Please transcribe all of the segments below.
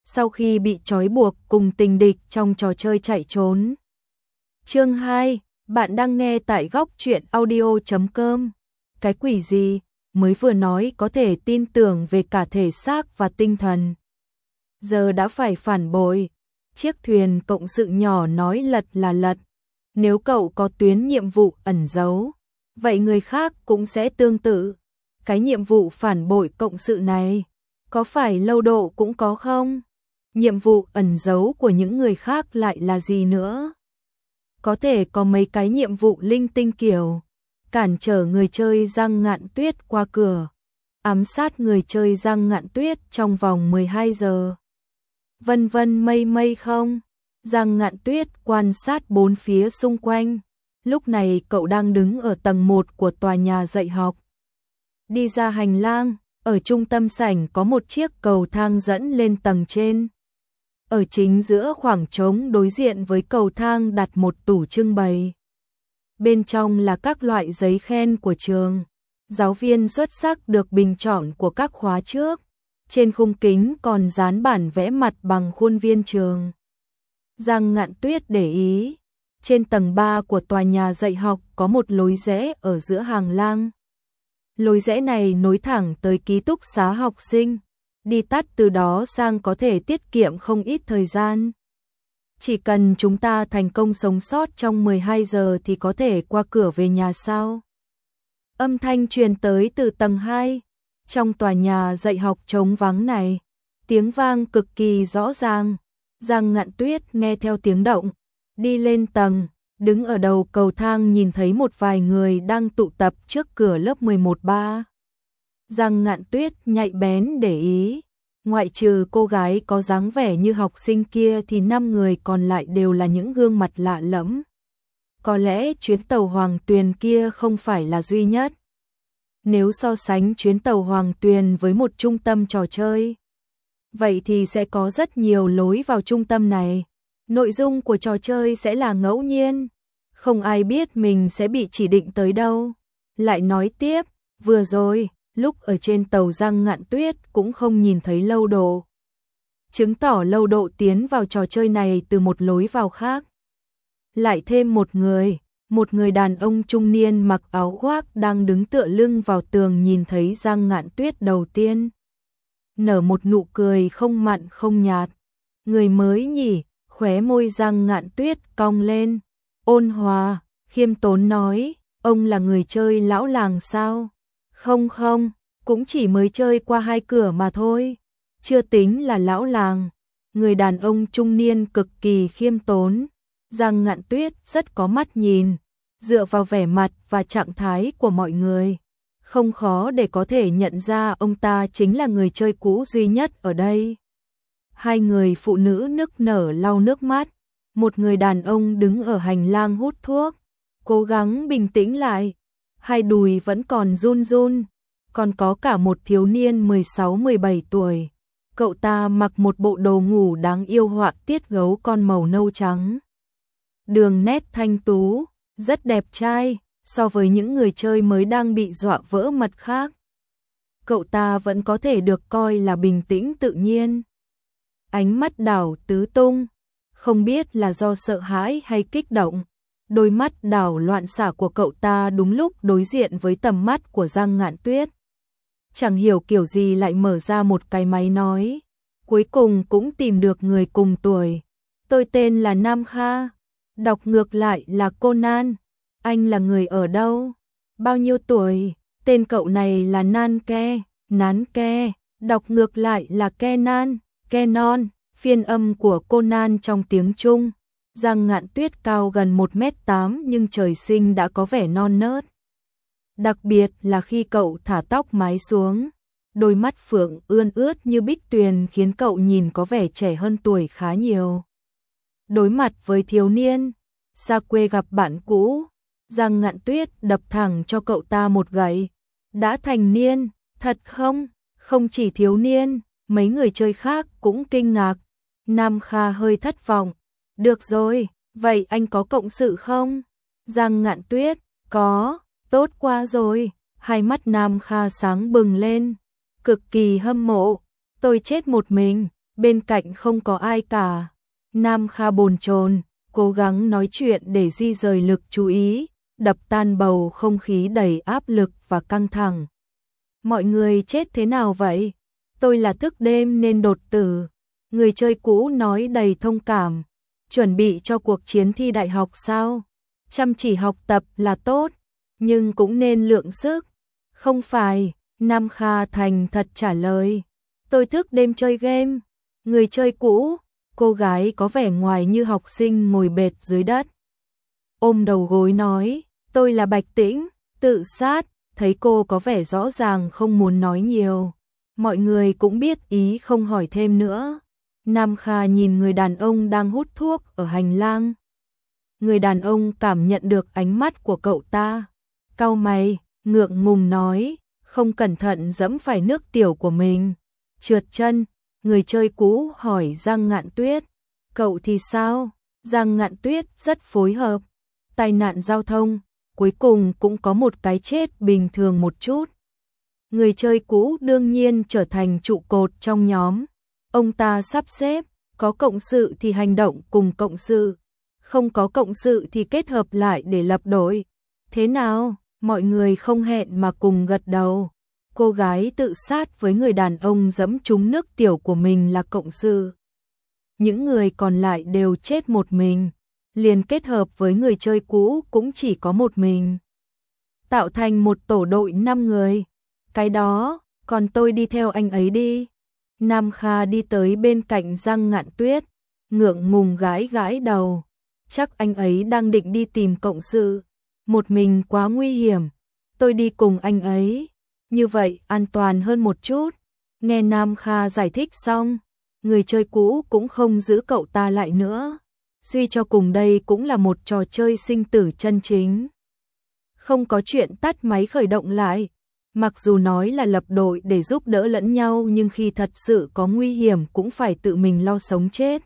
sau khi bị trói buộc cùng tình địch trong trò chơi chạy trốn. Chương 2, bạn đang nghe tại góc truyện audio.com. Cái quỷ gì, mới vừa nói có thể tin tưởng về cả thể xác và tinh thần. Giờ đã phải phản bội, chiếc thuyền cộng sự nhỏ nói lật là lật. Nếu cậu có tuyến nhiệm vụ ẩn giấu, vậy người khác cũng sẽ tương tự. Cái nhiệm vụ phản bội cộng sự này, có phải lâu độ cũng có không? Nhiệm vụ ẩn giấu của những người khác lại là gì nữa? Có thể có mấy cái nhiệm vụ linh tinh kiểu cản trở người chơi Giang Ngạn Tuyết qua cửa, ám sát người chơi Giang Ngạn Tuyết trong vòng 12 giờ. Vân vân mây mây không? Giang Ngạn Tuyết quan sát bốn phía xung quanh. Lúc này cậu đang đứng ở tầng 1 của tòa nhà dạy học. Đi ra hành lang, ở trung tâm sảnh có một chiếc cầu thang dẫn lên tầng trên. Ở chính giữa khoảng trống đối diện với cầu thang đặt một tủ trưng bày. Bên trong là các loại giấy khen của trường, giáo viên xuất sắc được bình chọn của các khóa trước. Trên khung kính còn dán bản vẽ mặt bằng khuôn viên trường. Giang Ngạn Tuyết để ý, trên tầng 3 của tòa nhà dạy học có một lối rẽ ở giữa hành lang. Lối rẽ này nối thẳng tới ký túc xá học sinh, đi tắt từ đó sang có thể tiết kiệm không ít thời gian. Chỉ cần chúng ta thành công sống sót trong 12 giờ thì có thể qua cửa về nhà sao? Âm thanh truyền tới từ tầng 2. Trong tòa nhà dạy học trống vắng này, tiếng vang cực kỳ rõ ràng. Giang Ngạn Tuyết nghe theo tiếng động, đi lên tầng, đứng ở đầu cầu thang nhìn thấy một vài người đang tụ tập trước cửa lớp 11-3. Giang Ngạn Tuyết nhạy bén để ý, ngoại trừ cô gái có dáng vẻ như học sinh kia thì 5 người còn lại đều là những gương mặt lạ lẫm. Có lẽ chuyến tàu Hoàng Tuyền kia không phải là duy nhất. Nếu so sánh chuyến tàu Hoàng Tuyền với một trung tâm trò chơi, vậy thì sẽ có rất nhiều lối vào trung tâm này. Nội dung của trò chơi sẽ là ngẫu nhiên, không ai biết mình sẽ bị chỉ định tới đâu. Lại nói tiếp, vừa rồi, lúc ở trên tàu Giang Ngạn Tuyết cũng không nhìn thấy Lâu Độ, chứng tỏ Lâu Độ tiến vào trò chơi này từ một lối vào khác. Lại thêm một người đàn ông trung niên mặc áo khoác đang đứng tựa lưng vào tường nhìn thấy Giang Ngạn Tuyết đầu tiên. Nở một nụ cười không mặn không nhạt. Người mới nhỉ? Khóe môi Giang Ngạn Tuyết cong lên, ôn hòa, khiêm tốn nói, ông là người chơi lão làng sao? Không, cũng chỉ mới chơi qua 2 cửa mà thôi, chưa tính là lão làng. Người đàn ông trung niên cực kỳ khiêm tốn. Giang Ngạn Tuyết rất có mắt nhìn, dựa vào vẻ mặt và trạng thái của mọi người, không khó để có thể nhận ra ông ta chính là người chơi cũ duy nhất ở đây. 2 người phụ nữ nức nở lau nước mắt, một người đàn ông đứng ở hành lang hút thuốc, cố gắng bình tĩnh lại, 2 đùi vẫn còn run run, còn có cả một thiếu niên 16-17 tuổi. Cậu ta mặc một bộ đồ ngủ đáng yêu họa tiết gấu con màu nâu trắng. Đường nét thanh tú, rất đẹp trai, so với những người chơi mới đang bị dọa vỡ mật khác. Cậu ta vẫn có thể được coi là bình tĩnh tự nhiên. Ánh mắt đảo tứ tung, không biết là do sợ hãi hay kích động. Đôi mắt đảo loạn xạ của cậu ta đúng lúc đối diện với tầm mắt của Giang Ngạn Tuyết. Chẳng hiểu kiểu gì lại mở ra một cái máy nói. Cuối cùng cũng tìm được người cùng tuổi. Tôi tên là Nam Kha. Đọc ngược lại là Conan. Anh là người ở đâu? Bao nhiêu tuổi? Tên cậu này là Nán Ke. Đọc ngược lại là Kenon. Phiên âm của Conan trong tiếng Trung. Giang Ngạn Tuyết cao gần 1m8 nhưng trời sinh đã có vẻ non nớt. Đặc biệt là khi cậu thả tóc mái xuống, đôi mắt phượng ươn ướt như bích tuyền khiến cậu nhìn có vẻ trẻ hơn tuổi khá nhiều. Đối mặt với thiếu niên, xa quê gặp bạn cũ, Giang Ngạn Tuyết đập thẳng cho cậu ta một gậy. Đã thành niên, thật không? Không chỉ thiếu niên, mấy người chơi khác cũng kinh ngạc. Nam Kha hơi thất vọng. Được rồi, vậy anh có cộng sự không? Giang Ngạn Tuyết, có, tốt quá rồi. Hai mắt Nam Kha sáng bừng lên, cực kỳ hâm mộ. Tôi chết một mình, bên cạnh không có ai cả. Nam Kha bồn chồn, cố gắng nói chuyện để di rời lực chú ý, đập tan bầu không khí đầy áp lực và căng thẳng. Mọi người chết thế nào vậy? Tôi là thức đêm nên đột tử. Người chơi cũ nói đầy thông cảm. Chuẩn bị cho cuộc chiến thi đại học sao? Chăm chỉ học tập là tốt, nhưng cũng nên lượng sức. Không phải, Nam Kha thành thật trả lời. Tôi thức đêm chơi game. Người chơi cũ, cô gái có vẻ ngoài như học sinh ngồi bệt dưới đất. Ôm đầu gối nói, tôi là Bạch Tĩnh, tự sát, thấy cô có vẻ rõ ràng không muốn nói nhiều. Mọi người cũng biết ý không hỏi thêm nữa. Nam Kha nhìn người đàn ông đang hút thuốc ở hành lang. Người đàn ông cảm nhận được ánh mắt của cậu ta. Cau mày, ngượng ngùng nói, không cẩn thận giẫm phải nước tiểu của mình. Trượt chân, người chơi cũ hỏi Giang Ngạn Tuyết. Cậu thì sao? Giang Ngạn Tuyết rất phối hợp. Tai nạn giao thông, cuối cùng cũng có một cái chết bình thường một chút. Người chơi cũ đương nhiên trở thành trụ cột trong nhóm. Ông ta sắp xếp, có cộng sự thì hành động cùng cộng sự, không có cộng sự thì kết hợp lại để lập đội. Thế nào? Mọi người không hẹn mà cùng gật đầu. Cô gái tự sát với người đàn ông giẫm trúng nước tiểu của mình là cộng sự. Những người còn lại đều chết một mình, liền kết hợp với người chơi cũ cũng chỉ có một mình. Tạo thành một tổ đội 5 người. Cái đó, còn tôi đi theo anh ấy đi. Nam Kha đi tới bên cạnh Giang Ngạn Tuyết, ngượng ngùng gãi gãi đầu. Chắc anh ấy đang định đi tìm cộng sự. Một mình quá nguy hiểm. Tôi đi cùng anh ấy. Như vậy an toàn hơn một chút. Nghe Nam Kha giải thích xong, người chơi cũ cũng không giữ cậu ta lại nữa. Suy cho cùng đây cũng là một trò chơi sinh tử chân chính. Không có chuyện tắt máy khởi động lại. Mặc dù nói là lập đội để giúp đỡ lẫn nhau nhưng khi thật sự có nguy hiểm cũng phải tự mình lo sống chết.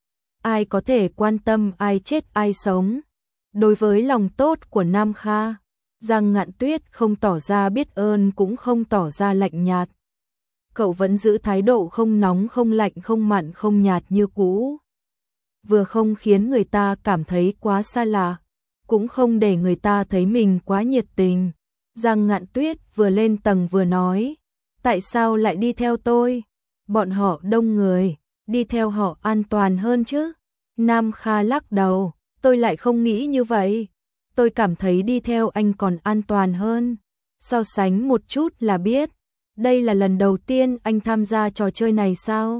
Ai có thể quan tâm ai chết ai sống. Đối với lòng tốt của Nam Kha, Giang Ngạn Tuyết không tỏ ra biết ơn cũng không tỏ ra lạnh nhạt. Cậu vẫn giữ thái độ không nóng không lạnh không mặn không nhạt như cũ. Vừa không khiến người ta cảm thấy quá xa lạ, cũng không để người ta thấy mình quá nhiệt tình. Giang Ngạn Tuyết vừa lên tầng vừa nói, tại sao lại đi theo tôi? Bọn họ đông người, đi theo họ an toàn hơn chứ? Nam Kha lắc đầu, tôi lại không nghĩ như vậy. Tôi cảm thấy đi theo anh còn an toàn hơn. So sánh một chút là biết. Đây là lần đầu tiên anh tham gia trò chơi này sao?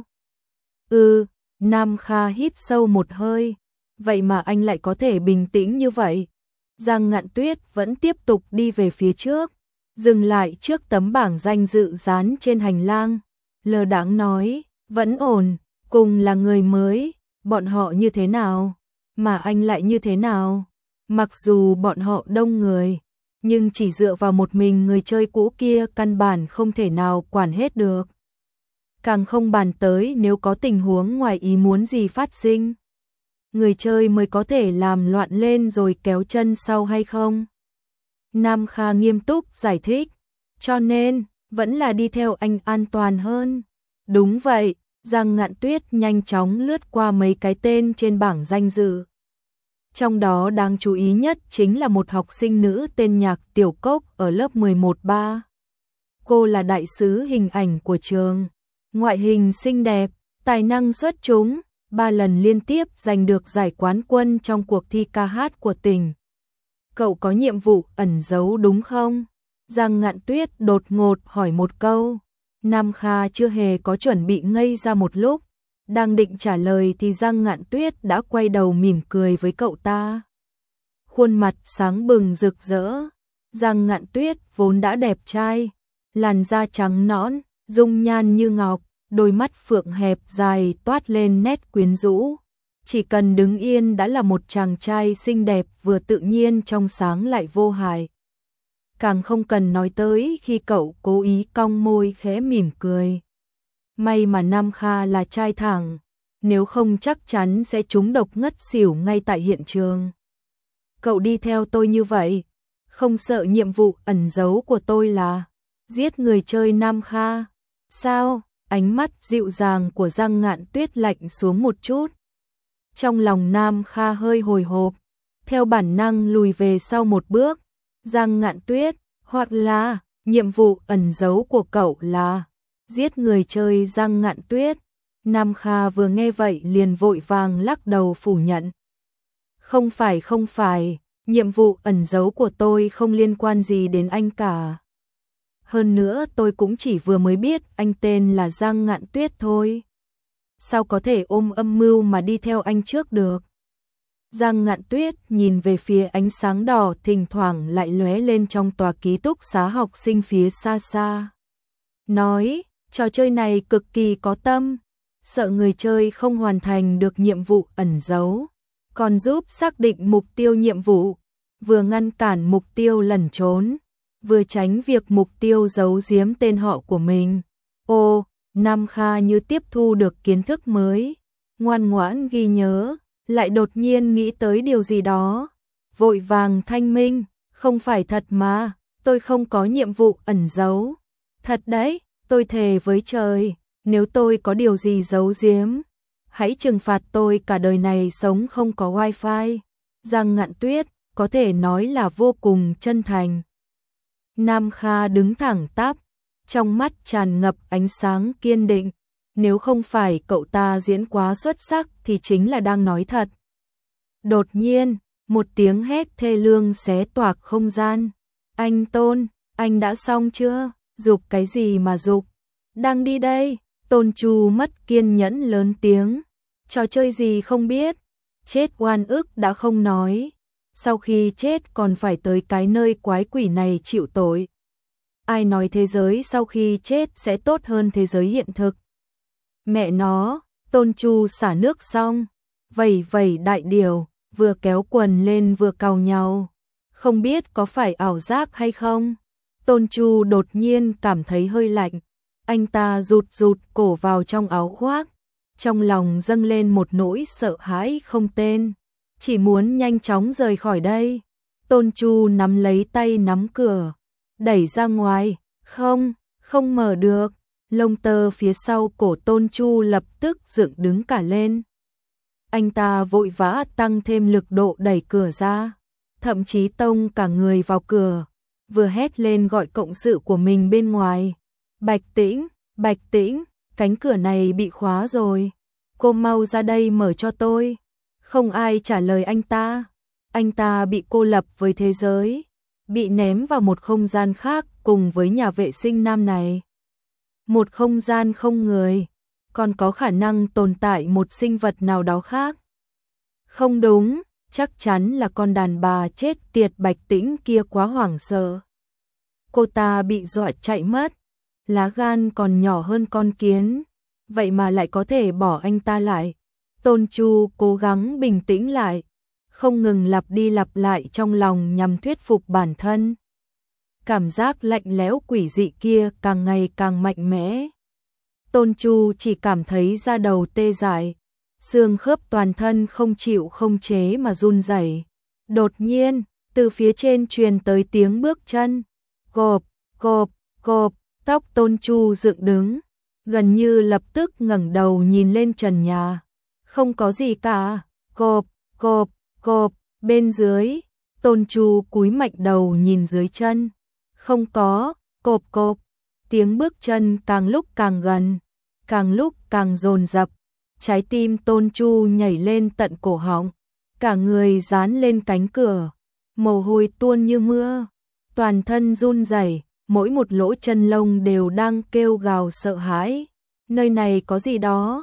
Nam Kha hít sâu một hơi. Vậy mà anh lại có thể bình tĩnh như vậy. Giang Ngạn Tuyết vẫn tiếp tục đi về phía trước, dừng lại trước tấm bảng danh dự dán trên hành lang, lơ đãng nói, vẫn ổn, cùng là người mới, bọn họ như thế nào, mà anh lại như thế nào? Mặc dù bọn họ đông người, nhưng chỉ dựa vào một mình người chơi cũ kia căn bản không thể nào quản hết được. Càng không bàn tới nếu có tình huống ngoài ý muốn gì phát sinh. Người chơi mới có thể làm loạn lên rồi kéo chân sau hay không? Nam Kha nghiêm túc giải thích, cho nên, vẫn là đi theo anh an toàn hơn. Đúng vậy, Giang Ngạn Tuyết nhanh chóng lướt qua mấy cái tên trên bảng danh dự. Trong đó đáng chú ý nhất chính là một học sinh nữ tên Nhạc Tiểu Cốc ở lớp 11-3. Cô là đại sứ hình ảnh của trường, ngoại hình xinh đẹp, tài năng xuất chúng. 3 lần liên tiếp giành được giải quán quân trong cuộc thi ca hát của tỉnh. Cậu có nhiệm vụ ẩn giấu đúng không? Giang Ngạn Tuyết đột ngột hỏi một câu. Nam Kha chưa hề có chuẩn bị ngây ra một lúc. Đang định trả lời thì Giang Ngạn Tuyết đã quay đầu mỉm cười với cậu ta. Khuôn mặt sáng bừng rực rỡ. Giang Ngạn Tuyết vốn đã đẹp trai, làn da trắng nõn, dung nhan như ngọc. Đôi mắt phượng hẹp dài toát lên nét quyến rũ. Chỉ cần đứng yên đã là một chàng trai xinh đẹp vừa tự nhiên trong sáng lại vô hại. Càng không cần nói tới khi cậu cố ý cong môi khẽ mỉm cười. May mà Nam Kha là trai thẳng, nếu không chắc chắn sẽ trúng độc ngất xỉu ngay tại hiện trường. Cậu đi theo tôi như vậy, không sợ nhiệm vụ ẩn giấu của tôi là giết người chơi Nam Kha? Sao? ánh mắt dịu dàng của Giang Ngạn Tuyết lạnh xuống một chút. Trong lòng Nam Kha hơi hồi hộp, theo bản năng lùi về sau một bước. Giang Ngạn Tuyết, hoặc là nhiệm vụ ẩn giấu của cậu là giết người chơi Giang Ngạn Tuyết. Nam Kha vừa nghe vậy liền vội vàng lắc đầu phủ nhận. Không phải, nhiệm vụ ẩn giấu của tôi không liên quan gì đến anh cả. Hơn nữa tôi cũng chỉ vừa mới biết anh tên là Giang Ngạn Tuyết thôi. Sao có thể ôm âm mưu mà đi theo anh trước được? Giang Ngạn Tuyết nhìn về phía ánh sáng đỏ thỉnh thoảng lại lóe lên trong tòa ký túc xá học sinh phía xa xa. Nói, trò chơi này cực kỳ có tâm, sợ người chơi không hoàn thành được nhiệm vụ ẩn giấu, còn giúp xác định mục tiêu nhiệm vụ, vừa ngăn cản mục tiêu lẩn trốn, vừa tránh việc mục tiêu giấu giếm tên họ của mình. Ô, Nam Kha như tiếp thu được kiến thức mới, ngoan ngoãn ghi nhớ, lại đột nhiên nghĩ tới điều gì đó, vội vàng thanh minh, không phải thật mà, tôi không có nhiệm vụ ẩn giấu. Thật đấy, tôi thề với trời, nếu tôi có điều gì giấu giếm, hãy trừng phạt tôi cả đời này sống không có wifi. Giang Ngạn Tuyết có thể nói là vô cùng chân thành. Nam Kha đứng thẳng tắp, trong mắt tràn ngập ánh sáng kiên định. Nếu không phải cậu ta diễn quá xuất sắc thì chính là đang nói thật. Đột nhiên, một tiếng hét thê lương xé toạc không gian. Anh Tôn, anh đã xong chưa? Giục cái gì mà giục? Đang đi đây. Tôn Chu mất kiên nhẫn lớn tiếng. Trò chơi gì không biết? Chết oan ức đã không nói. Sau khi chết còn phải tới cái nơi quái quỷ này chịu tội. Ai nói thế giới sau khi chết sẽ tốt hơn thế giới hiện thực? Mẹ nó, Tôn Chu xả nước xong, vẩy vẩy đại điều, vừa kéo quần lên vừa cào nhau. Không biết có phải ảo giác hay không? Tôn Chu đột nhiên cảm thấy hơi lạnh. Anh ta rụt cổ vào trong áo khoác. Trong lòng dâng lên một nỗi sợ hãi không tên. Chỉ muốn nhanh chóng rời khỏi đây. Tôn Chu nắm lấy tay nắm cửa, đẩy ra ngoài. Không mở được. Lông tơ phía sau cổ Tôn Chu lập tức dựng đứng cả lên. Anh ta vội vã tăng thêm lực độ đẩy cửa ra, thậm chí tông cả người vào cửa, vừa hét lên gọi cộng sự của mình bên ngoài. Bạch Tĩnh, cánh cửa này bị khóa rồi, cô mau ra đây mở cho tôi. Không ai trả lời anh ta bị cô lập với thế giới, bị ném vào một không gian khác cùng với nhà vệ sinh nam này. Một không gian không người, còn có khả năng tồn tại một sinh vật nào đó khác. Không đúng, chắc chắn là con đàn bà chết tiệt Bạch Tĩnh kia quá hoảng sợ. Cô ta bị dọa chạy mất, lá gan còn nhỏ hơn con kiến, vậy mà lại có thể bỏ anh ta lại. Tôn Chu cố gắng bình tĩnh lại, không ngừng lặp đi lặp lại trong lòng nhằm thuyết phục bản thân. Cảm giác lạnh lẽo quỷ dị kia càng ngày càng mạnh mẽ. Tôn Chu chỉ cảm thấy da đầu tê dại, xương khớp toàn thân không chịu không chế mà run rẩy. Đột nhiên, từ phía trên truyền tới tiếng bước chân. Cộp, cộp, cộp, tóc Tôn Chu dựng đứng, gần như lập tức ngẩng đầu nhìn lên trần nhà. Không có gì cả. Cộp, cộp, cộp, bên dưới. Tôn Chu cúi mạnh đầu nhìn dưới chân. Không có. Cộp cộp. Tiếng bước chân càng lúc càng gần, càng lúc càng dồn dập. Trái tim Tôn Chu nhảy lên tận cổ họng, cả người dán lên cánh cửa, mồ hôi tuôn như mưa, toàn thân run rẩy, mỗi một lỗ chân lông đều đang kêu gào sợ hãi. Nơi này có gì đó.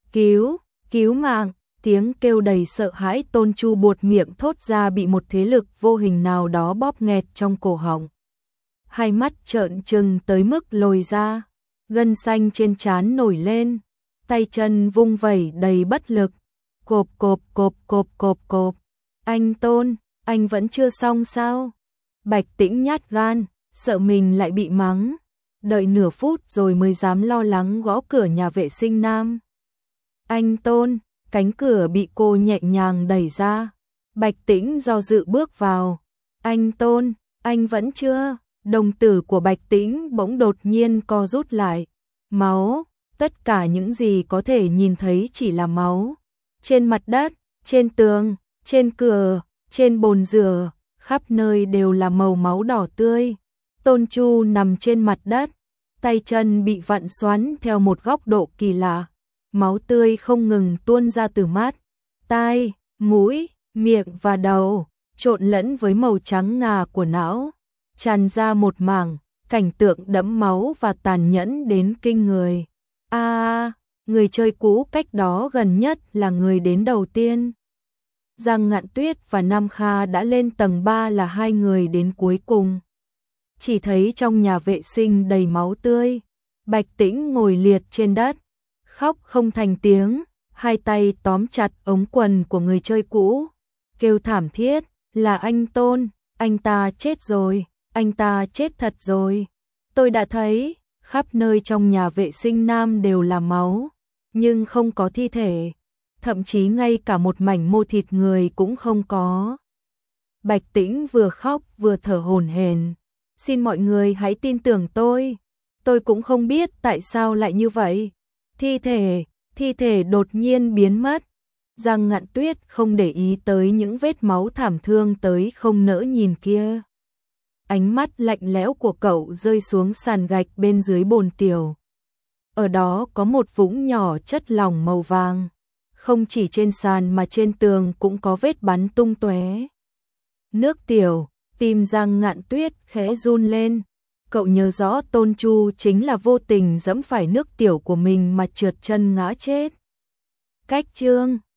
Cứu mạng. Tiếng kêu đầy sợ hãi Tôn Chu buột miệng thốt ra bị một thế lực vô hình nào đó bóp nghẹt trong cổ họng. Hai mắt trợn trừng tới mức lồi ra, gân xanh trên trán nổi lên, tay chân vung vẩy đầy bất lực. Cộp cộp cộp cộp cộp cộp. Anh Tôn, anh vẫn chưa xong sao? Bạch Tĩnh nhát gan, sợ mình lại bị mắng, đợi nửa phút rồi mới dám lo lắng gõ cửa nhà vệ sinh nam. Anh Tôn, cánh cửa bị cô nhẹ nhàng đẩy ra. Bạch Tĩnh do dự bước vào. Anh Tôn, anh vẫn chưa. Đồng tử của Bạch Tĩnh bỗng đột nhiên co rút lại. Tất cả những gì có thể nhìn thấy chỉ là máu. Trên mặt đất, trên tường, trên cửa, trên bồn rửa, khắp nơi đều là màu máu đỏ tươi. Tôn Chu nằm trên mặt đất, tay chân bị vặn xoắn theo một góc độ kỳ lạ. Máu tươi không ngừng tuôn ra từ mắt, tai, mũi, miệng và đầu, trộn lẫn với màu trắng ngà của não, tràn ra một mảng, cảnh tượng đẫm máu và tàn nhẫn đến kinh người. Người chơi cũ cách đó gần nhất là người đến đầu tiên. Giang Ngạn Tuyết và Nam Kha đã lên tầng 3 là hai người đến cuối cùng. Chỉ thấy trong nhà vệ sinh đầy máu tươi, Bạch Tĩnh ngồi liệt trên đất, khóc không thành tiếng, hai tay tóm chặt ống quần của người chơi cũ, kêu thảm thiết, là anh Tôn, anh ta chết rồi, anh ta chết thật rồi. Tôi đã thấy, khắp nơi trong nhà vệ sinh nam đều là máu, nhưng không có thi thể, thậm chí ngay cả một mảnh mô thịt người cũng không có. Bạch Tĩnh vừa khóc vừa thở hổn hển. Xin mọi người hãy tin tưởng tôi cũng không biết tại sao lại như vậy. Thi thể đột nhiên biến mất. Giang Ngạn Tuyết không để ý tới những vết máu thảm thương tới không nỡ nhìn kia. Ánh mắt lạnh lẽo của cậu rơi xuống sàn gạch bên dưới bồn tiểu. Ở đó có một vũng nhỏ chất lỏng màu vàng. Không chỉ trên sàn mà trên tường cũng có vết bắn tung tóe. Nước tiểu, tim Giang Ngạn Tuyết khẽ run lên. Cậu nhớ rõ Tôn Chu chính là vô tình dẫm phải nước tiểu của mình mà trượt chân ngã chết. Cách chương